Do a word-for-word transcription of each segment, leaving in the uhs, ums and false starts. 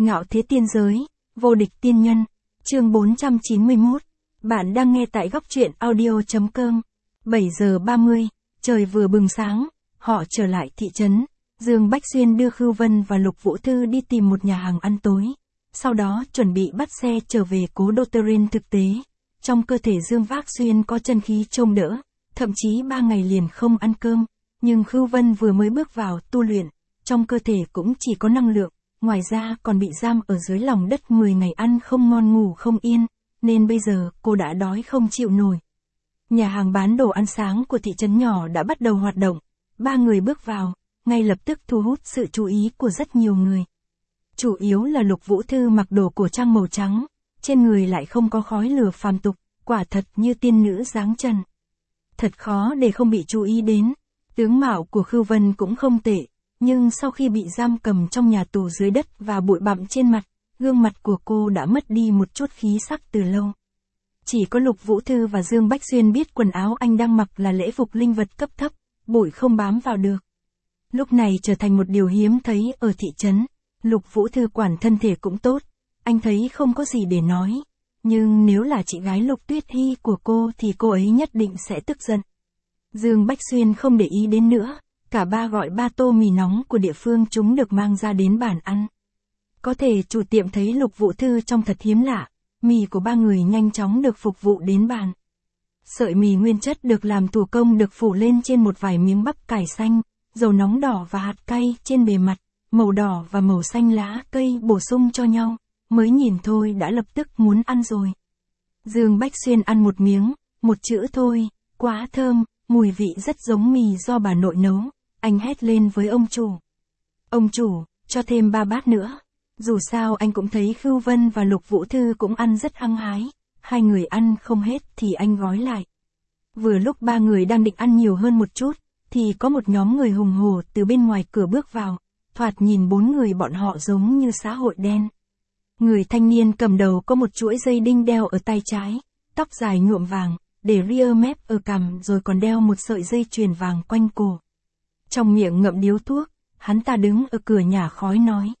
Ngạo thế tiên giới, vô địch tiên nhân, chương bốn trăm chín mươi mốt. Bạn đang nghe tại góc truyện audio.com. bảy giờ ba mươi, trời vừa bừng sáng, họ trở lại thị trấn. Dương Bách Xuyên đưa Khưu Vân và Lục Vũ Thư đi tìm một nhà hàng ăn tối. Sau đó chuẩn bị bắt xe trở về cố đô Turin thực tế. Trong cơ thể Dương Bách Xuyên có chân khí trông đỡ, thậm chí ba ngày liền không ăn cơm. Nhưng Khưu Vân vừa mới bước vào tu luyện, trong cơ thể cũng chỉ có năng lượng. Ngoài ra còn bị giam ở dưới lòng đất mười ngày ăn không ngon ngủ không yên, nên bây giờ cô đã đói không chịu nổi. Nhà hàng bán đồ ăn sáng của thị trấn nhỏ đã bắt đầu hoạt động. Ba người bước vào, ngay lập tức thu hút sự chú ý của rất nhiều người. Chủ yếu là Lục Vũ Thư mặc đồ cổ trang màu trắng, trên người lại không có khói lửa phàm tục, quả thật như tiên nữ dáng trần. Thật khó để không bị chú ý đến. Tướng mạo của Khưu Vân cũng không tệ. Nhưng sau khi bị giam cầm trong nhà tù dưới đất và bụi bặm trên mặt, gương mặt của cô đã mất đi một chút khí sắc từ lâu. Chỉ có Lục Vũ Thư và Dương Bách Xuyên biết quần áo anh đang mặc là lễ phục linh vật cấp thấp, bụi không bám vào được. Lúc này trở thành một điều hiếm thấy ở thị trấn. Lục Vũ Thư quản thân thể cũng tốt, anh thấy không có gì để nói. Nhưng nếu là chị gái Lục Tuyết Hy của cô thì cô ấy nhất định sẽ tức giận. Dương Bách Xuyên không để ý đến nữa. Cả ba gọi ba tô mì nóng của địa phương chúng được mang ra đến bàn ăn. Có thể chủ tiệm thấy Lục Vũ Thư trông thật hiếm lạ, mì của ba người nhanh chóng được phục vụ đến bàn. Sợi mì nguyên chất được làm thủ công được phủ lên trên một vài miếng bắp cải xanh, dầu nóng đỏ và hạt cay trên bề mặt, màu đỏ và màu xanh lá cây bổ sung cho nhau, mới nhìn thôi đã lập tức muốn ăn rồi. Dương Bách Xuyên ăn một miếng, một chữ thôi, quá thơm, mùi vị rất giống mì do bà nội nấu. Anh hét lên với ông chủ. Ông chủ, cho thêm ba bát nữa. Dù sao anh cũng thấy Khưu Vân và Lục Vũ Thư cũng ăn rất hăng hái. Hai người ăn không hết thì anh gói lại. Vừa lúc ba người đang định ăn nhiều hơn một chút, thì có một nhóm người hùng hổ từ bên ngoài cửa bước vào. Thoạt nhìn bốn người bọn họ giống như xã hội đen. Người thanh niên cầm đầu có một chuỗi dây đinh đeo ở tay trái, tóc dài nhuộm vàng, để ria mép ở cằm rồi còn đeo một sợi dây chuyền vàng quanh cổ. Trong miệng ngậm điếu thuốc, hắn ta đứng ở cửa nhà khói nói.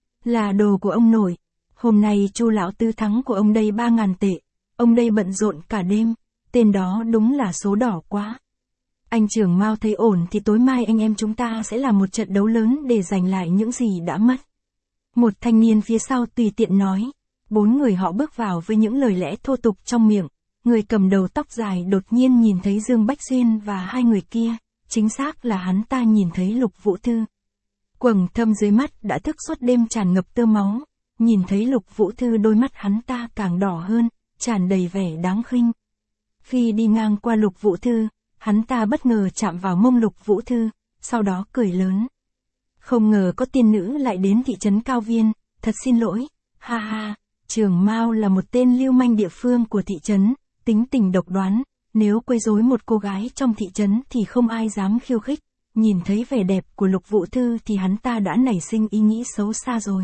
Là đồ của ông nội. Hôm nay Chu lão tư thắng của ông đây ba ngàn tệ. Ông đây bận rộn cả đêm. Tên đó đúng là số đỏ quá. Anh trưởng Mao thấy ổn thì tối mai anh em chúng ta sẽ làm một trận đấu lớn để giành lại những gì đã mất. Một thanh niên phía sau tùy tiện nói. Bốn người họ bước vào với những lời lẽ thô tục trong miệng. Người cầm đầu tóc dài đột nhiên nhìn thấy Dương Bách Xuyên và hai người kia. Chính xác là hắn ta nhìn thấy Lục Vũ Thư. Quầng thâm dưới mắt đã thức suốt đêm tràn ngập tơ máu. Nhìn thấy Lục Vũ Thư đôi mắt hắn ta càng đỏ hơn, tràn đầy vẻ đáng khinh. Khi đi ngang qua Lục Vũ Thư, hắn ta bất ngờ chạm vào mông Lục Vũ Thư, sau đó cười lớn. Không ngờ có tiên nữ lại đến thị trấn Cao Viên, thật xin lỗi, ha ha, Trường Mao là một tên lưu manh địa phương của thị trấn, tính tình độc đoán. Nếu quấy rối một cô gái trong thị trấn thì không ai dám khiêu khích. Nhìn thấy vẻ đẹp của Lục Vũ Thư thì hắn ta đã nảy sinh ý nghĩ xấu xa rồi.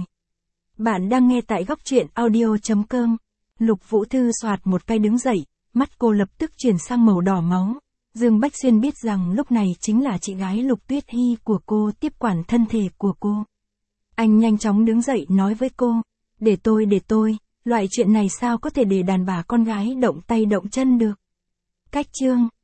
Bạn đang nghe tại góc truyện audio.com. Lục Vũ Thư soạt một cái đứng dậy, mắt cô lập tức chuyển sang màu đỏ máu. Dương Bách Xuyên biết rằng lúc này chính là chị gái Lục Tuyết Hy của cô tiếp quản thân thể của cô. Anh nhanh chóng đứng dậy nói với cô. Để tôi để tôi, loại chuyện này sao có thể để đàn bà con gái động tay động chân được. Cách chương